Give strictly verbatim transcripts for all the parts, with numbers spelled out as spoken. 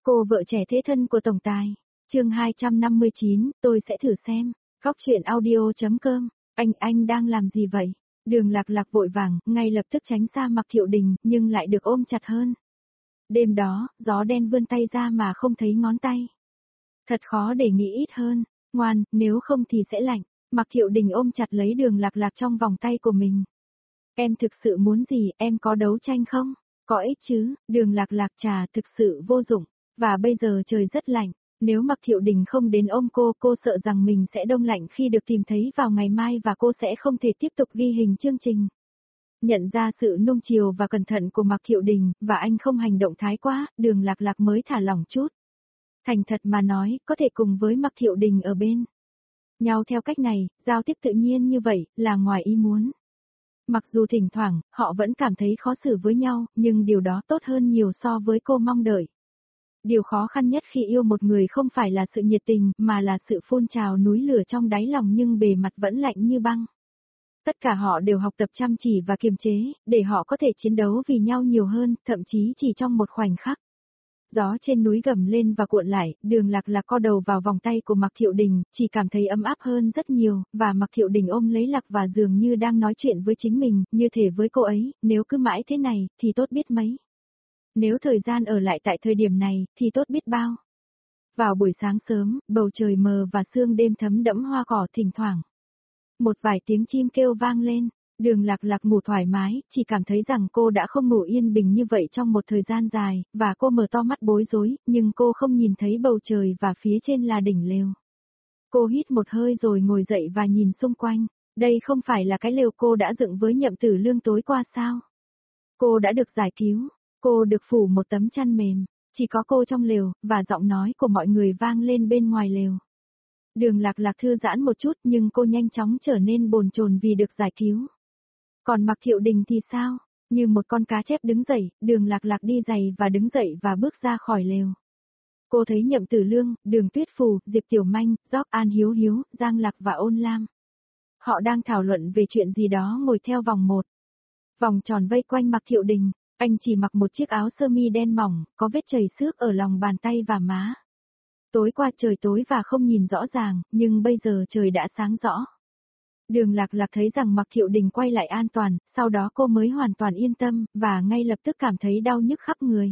Cô vợ trẻ thế thân của tổng tài. Chương hai trăm năm mươi chín, tôi sẽ thử xem. Góc truyện audio.com. Anh anh đang làm gì vậy? Đường Lạc Lạc vội vàng, ngay lập tức tránh xa Mạc Thiệu Đình, nhưng lại được ôm chặt hơn. Đêm đó, gió đen vươn tay ra mà không thấy ngón tay. Thật khó để nghĩ ít hơn. Ngoan, nếu không thì sẽ lạnh. Mạc Thiệu Đình ôm chặt lấy Đường Lạc Lạc trong vòng tay của mình. Em thực sự muốn gì, em có đấu tranh không? Có ích chứ, Đường Lạc Lạc trà thực sự vô dụng. Và bây giờ trời rất lạnh. Nếu Mạc Thiệu Đình không đến ôm cô, cô sợ rằng mình sẽ đông lạnh khi được tìm thấy vào ngày mai và cô sẽ không thể tiếp tục ghi hình chương trình. Nhận ra sự nuông chiều và cẩn thận của Mạc Thiệu Đình, và anh không hành động thái quá, Đường Lạc Lạc mới thả lỏng chút. Thành thật mà nói, có thể cùng với Mạc Thiệu Đình ở bên nhau theo cách này, giao tiếp tự nhiên như vậy, là ngoài ý muốn. Mặc dù thỉnh thoảng, họ vẫn cảm thấy khó xử với nhau, nhưng điều đó tốt hơn nhiều so với cô mong đợi. Điều khó khăn nhất khi yêu một người không phải là sự nhiệt tình, mà là sự phun trào núi lửa trong đáy lòng nhưng bề mặt vẫn lạnh như băng. Tất cả họ đều học tập chăm chỉ và kiềm chế, để họ có thể chiến đấu vì nhau nhiều hơn, thậm chí chỉ trong một khoảnh khắc. Gió trên núi gầm lên và cuộn lại, Đường Lạc Lạc co đầu vào vòng tay của Mạc Thiệu Đình, chỉ cảm thấy ấm áp hơn rất nhiều, và Mạc Thiệu Đình ôm lấy Lạc và dường như đang nói chuyện với chính mình, như thể với cô ấy, nếu cứ mãi thế này, thì tốt biết mấy. Nếu thời gian ở lại tại thời điểm này, thì tốt biết bao. Vào buổi sáng sớm, bầu trời mờ và sương đêm thấm đẫm hoa cỏ thỉnh thoảng. Một vài tiếng chim kêu vang lên, Đường Lạc Lạc ngủ thoải mái, chỉ cảm thấy rằng cô đã không ngủ yên bình như vậy trong một thời gian dài, và cô mở to mắt bối rối, nhưng cô không nhìn thấy bầu trời và phía trên là đỉnh lều. Cô hít một hơi rồi ngồi dậy và nhìn xung quanh, đây không phải là cái lều cô đã dựng với Nhậm Tử Lương tối qua sao? Cô đã được giải cứu. Cô được phủ một tấm chăn mềm, chỉ có cô trong lều, và giọng nói của mọi người vang lên bên ngoài lều. Đường Lạc Lạc thư giãn một chút nhưng cô nhanh chóng trở nên bồn chồn vì được giải cứu. Còn Mạc Thiệu Đình thì sao? Như một con cá chép đứng dậy, Đường Lạc Lạc đi giày và đứng dậy và bước ra khỏi lều. Cô thấy Nhậm Tử Lương, Đường Tuyết Phù, Diệp Tiểu Manh, Gióc An Hiếu Hiếu, Giang Lạc và Ôn Lam. Họ đang thảo luận về chuyện gì đó ngồi theo vòng một. Vòng tròn vây quanh Mạc Thiệu Đình. Anh chỉ mặc một chiếc áo sơ mi đen mỏng, có vết chảy xước ở lòng bàn tay và má. Tối qua trời tối và không nhìn rõ ràng, nhưng bây giờ trời đã sáng rõ. Đường Lạc Lạc thấy rằng Mạc Thiệu Đình quay lại an toàn, sau đó cô mới hoàn toàn yên tâm, và ngay lập tức cảm thấy đau nhức khắp người.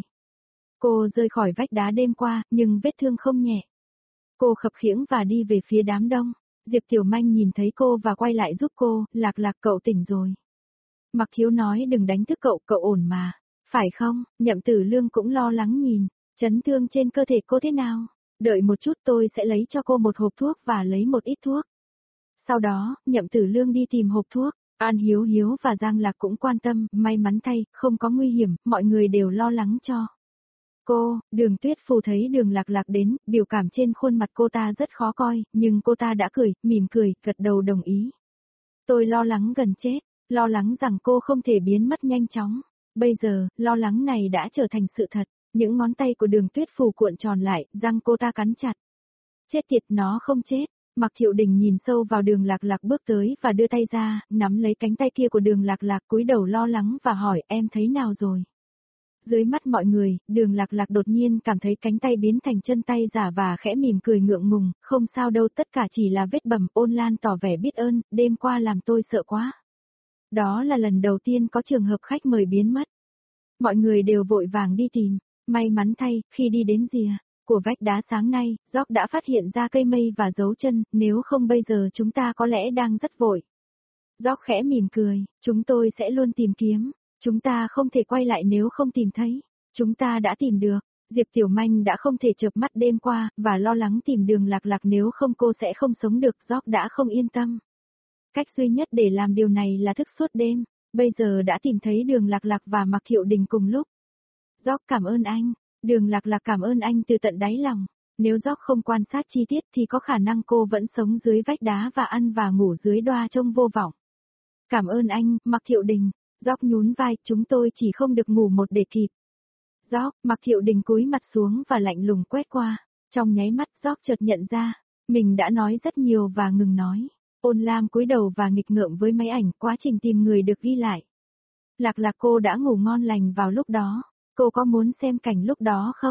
Cô rơi khỏi vách đá đêm qua, nhưng vết thương không nhẹ. Cô khập khiễng và đi về phía đám đông. Diệp Tiểu Manh nhìn thấy cô và quay lại giúp cô, Lạc Lạc cậu tỉnh rồi. Mạc Thiếu nói đừng đánh thức cậu, cậu ổn mà. Phải không? Nhậm Tử Lương cũng lo lắng nhìn. Chấn thương trên cơ thể cô thế nào? Đợi một chút tôi sẽ lấy cho cô một hộp thuốc và lấy một ít thuốc. Sau đó, Nhậm Tử Lương đi tìm hộp thuốc. An Hiếu Hiếu và Giang Lạc cũng quan tâm, may mắn thay, không có nguy hiểm, mọi người đều lo lắng cho cô. Đường Tuyết Phù thấy Đường Lạc Lạc đến, biểu cảm trên khuôn mặt cô ta rất khó coi, nhưng cô ta đã cười, mỉm cười, gật đầu đồng ý. Tôi lo lắng gần chết. Lo lắng rằng cô không thể biến mất nhanh chóng. Bây giờ, lo lắng này đã trở thành sự thật. Những ngón tay của Đường Tuyết Phù cuộn tròn lại, răng cô ta cắn chặt. Chết tiệt, nó không chết. Mạc Thiệu Đình nhìn sâu vào Đường Lạc Lạc bước tới và đưa tay ra, nắm lấy cánh tay kia của Đường Lạc Lạc, cúi đầu lo lắng và hỏi em thấy nào rồi. Dưới mắt mọi người, Đường Lạc Lạc đột nhiên cảm thấy cánh tay biến thành chân tay giả và khẽ mỉm cười ngượng ngùng, không sao đâu, tất cả chỉ là vết bầm. Ôn Lan tỏ vẻ biết ơn, đêm qua làm tôi sợ quá. Đó là lần đầu tiên có trường hợp khách mời biến mất. Mọi người đều vội vàng đi tìm. May mắn thay, khi đi đến rìa của vách đá sáng nay, Gióc đã phát hiện ra cây mây và dấu chân, nếu không bây giờ chúng ta có lẽ đang rất vội. Gióc khẽ mỉm cười, chúng tôi sẽ luôn tìm kiếm. Chúng ta không thể quay lại nếu không tìm thấy. Chúng ta đã tìm được. Diệp Tiểu Manh đã không thể chợp mắt đêm qua, và lo lắng tìm Đường Lạc Lạc nếu không cô sẽ không sống được. Gióc đã không yên tâm. Cách duy nhất để làm điều này là thức suốt đêm. Bây giờ đã tìm thấy Đường Lạc Lạc và Mạc Thiệu Đình cùng lúc. Gióc cảm ơn anh. Đường Lạc Lạc cảm ơn anh từ tận đáy lòng. Nếu Gióc không quan sát chi tiết thì có khả năng cô vẫn sống dưới vách đá và ăn và ngủ dưới đoa trông vô vọng. Cảm ơn anh, Mạc Thiệu Đình. Gióc nhún vai, chúng tôi chỉ không được ngủ một để kịp. Gióc, Mạc Thiệu Đình cúi mặt xuống và lạnh lùng quét qua. Trong nháy mắt Gióc chợt nhận ra, mình đã nói rất nhiều và ngừng nói. Ôn Lam cúi đầu và nghịch ngợm với máy ảnh, quá trình tìm người được ghi lại. Lạc Lạc cô đã ngủ ngon lành vào lúc đó. Cô có muốn xem cảnh lúc đó không?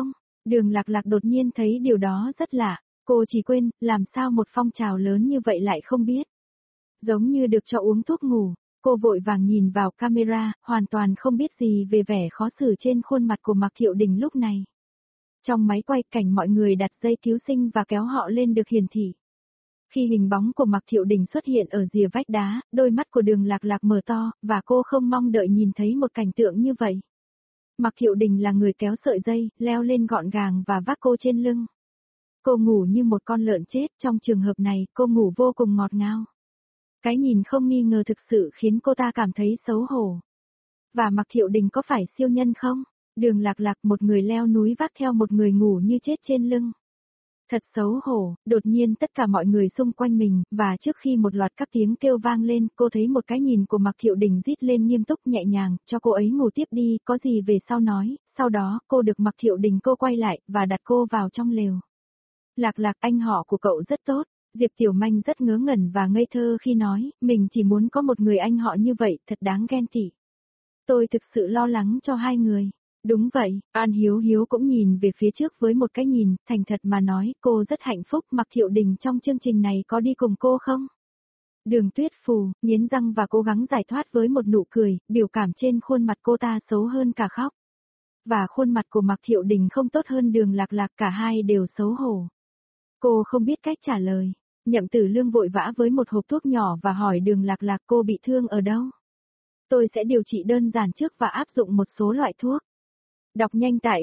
Đường Lạc Lạc đột nhiên thấy điều đó rất lạ, cô chỉ quên, làm sao một phong trào lớn như vậy lại không biết. Giống như được cho uống thuốc ngủ, cô vội vàng nhìn vào camera, hoàn toàn không biết gì về vẻ khó xử trên khuôn mặt của Mạc Thiệu Đình lúc này. Trong máy quay cảnh mọi người đặt dây cứu sinh và kéo họ lên được hiển thị. Khi hình bóng của Mạc Thiệu Đình xuất hiện ở rìa vách đá, đôi mắt của Đường Lạc Lạc mở to, và cô không mong đợi nhìn thấy một cảnh tượng như vậy. Mạc Thiệu Đình là người kéo sợi dây, leo lên gọn gàng và vác cô trên lưng. Cô ngủ như một con lợn chết, trong trường hợp này, cô ngủ vô cùng ngọt ngào. Cái nhìn không nghi ngờ thực sự khiến cô ta cảm thấy xấu hổ. Và Mạc Thiệu Đình có phải siêu nhân không? Đường Lạc Lạc, một người leo núi vác theo một người ngủ như chết trên lưng. Thật xấu hổ, đột nhiên tất cả mọi người xung quanh mình, và trước khi một loạt các tiếng kêu vang lên, cô thấy một cái nhìn của Mạc Thiệu Đình rít lên nghiêm túc nhẹ nhàng, cho cô ấy ngủ tiếp đi, có gì về sau nói, sau đó, cô được Mạc Thiệu Đình cô quay lại, và đặt cô vào trong lều. Lạc Lạc, anh họ của cậu rất tốt. Diệp Tiểu Manh rất ngớ ngẩn và ngây thơ khi nói, mình chỉ muốn có một người anh họ như vậy, thật đáng ghen tị. Tôi thực sự lo lắng cho hai người. Đúng vậy, An Hiếu Hiếu cũng nhìn về phía trước với một cái nhìn, thành thật mà nói, cô rất hạnh phúc. Mạc Thiệu Đình trong chương trình này có đi cùng cô không? Đường Tuyết Phù, nghiến răng và cố gắng giải thoát với một nụ cười, biểu cảm trên khuôn mặt cô ta xấu hơn cả khóc. Và khuôn mặt của Mạc Thiệu Đình không tốt hơn Đường Lạc Lạc, cả hai đều xấu hổ. Cô không biết cách trả lời. Nhậm Tử Lương vội vã với một hộp thuốc nhỏ và hỏi Đường Lạc Lạc cô bị thương ở đâu. Tôi sẽ điều trị đơn giản trước và áp dụng một số loại thuốc. Đọc nhanh tại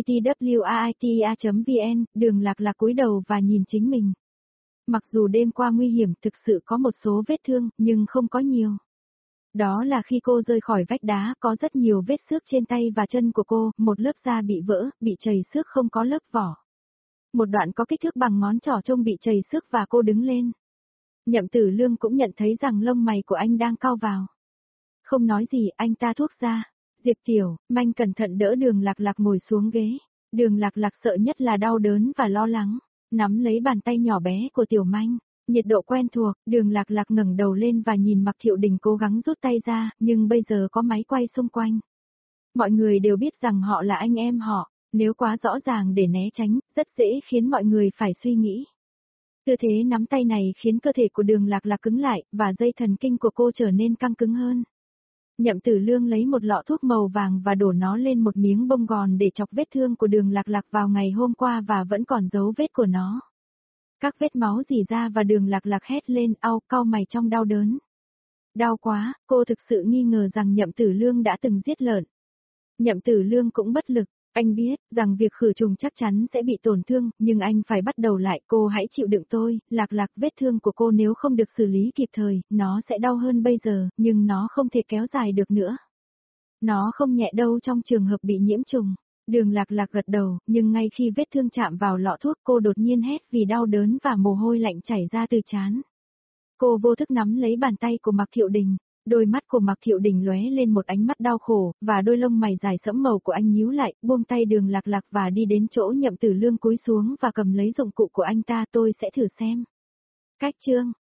vitwriter chấm vn, Đường Lạc Lạc cúi đầu và nhìn chính mình. Mặc dù đêm qua nguy hiểm thực sự có một số vết thương, nhưng không có nhiều. Đó là khi cô rơi khỏi vách đá, có rất nhiều vết xước trên tay và chân của cô, một lớp da bị vỡ, bị trầy xước không có lớp vỏ. Một đoạn có kích thước bằng ngón trỏ trông bị trầy xước và cô đứng lên. Nhậm Tử Lương cũng nhận thấy rằng lông mày của anh đang cau vào. Không nói gì, anh ta thuốc ra. Diệp Tiểu Manh cẩn thận đỡ Đường Lạc Lạc ngồi xuống ghế. Đường Lạc Lạc sợ nhất là đau đớn và lo lắng. Nắm lấy bàn tay nhỏ bé của Tiểu Manh. Nhiệt độ quen thuộc, Đường Lạc Lạc ngẩng đầu lên và nhìn Mạc Thiệu Đình cố gắng rút tay ra, nhưng bây giờ có máy quay xung quanh. Mọi người đều biết rằng họ là anh em họ. Nếu quá rõ ràng để né tránh, rất dễ khiến mọi người phải suy nghĩ. Tư thế nắm tay này khiến cơ thể của Đường Lạc Lạc cứng lại, và dây thần kinh của cô trở nên căng cứng hơn. Nhậm Tử Lương lấy một lọ thuốc màu vàng và đổ nó lên một miếng bông gòn để chọc vết thương của Đường Lạc Lạc vào ngày hôm qua và vẫn còn dấu vết của nó. Các vết máu rỉ ra và Đường Lạc Lạc hét lên, au, cau mày trong đau đớn. Đau quá, cô thực sự nghi ngờ rằng Nhậm Tử Lương đã từng giết lợn. Nhậm Tử Lương cũng bất lực. Anh biết rằng việc khử trùng chắc chắn sẽ bị tổn thương, nhưng anh phải bắt đầu lại. Cô hãy chịu đựng tôi. Lạc Lạc, vết thương của cô nếu không được xử lý kịp thời, nó sẽ đau hơn bây giờ, nhưng nó không thể kéo dài được nữa. Nó không nhẹ đâu trong trường hợp bị nhiễm trùng. Đường Lạc Lạc gật đầu, nhưng ngay khi vết thương chạm vào lọ thuốc cô đột nhiên hét vì đau đớn và mồ hôi lạnh chảy ra từ trán. Cô vô thức nắm lấy bàn tay của Mạc Thiệu Đình. Đôi mắt của Mạc Thiệu Đình lóe lên một ánh mắt đau khổ, và đôi lông mày dài sẫm màu của anh nhíu lại, buông tay Đường Lạc Lạc và đi đến chỗ Nhậm Tử Lương cúi xuống và cầm lấy dụng cụ của anh ta. Tôi sẽ thử xem. Cách chương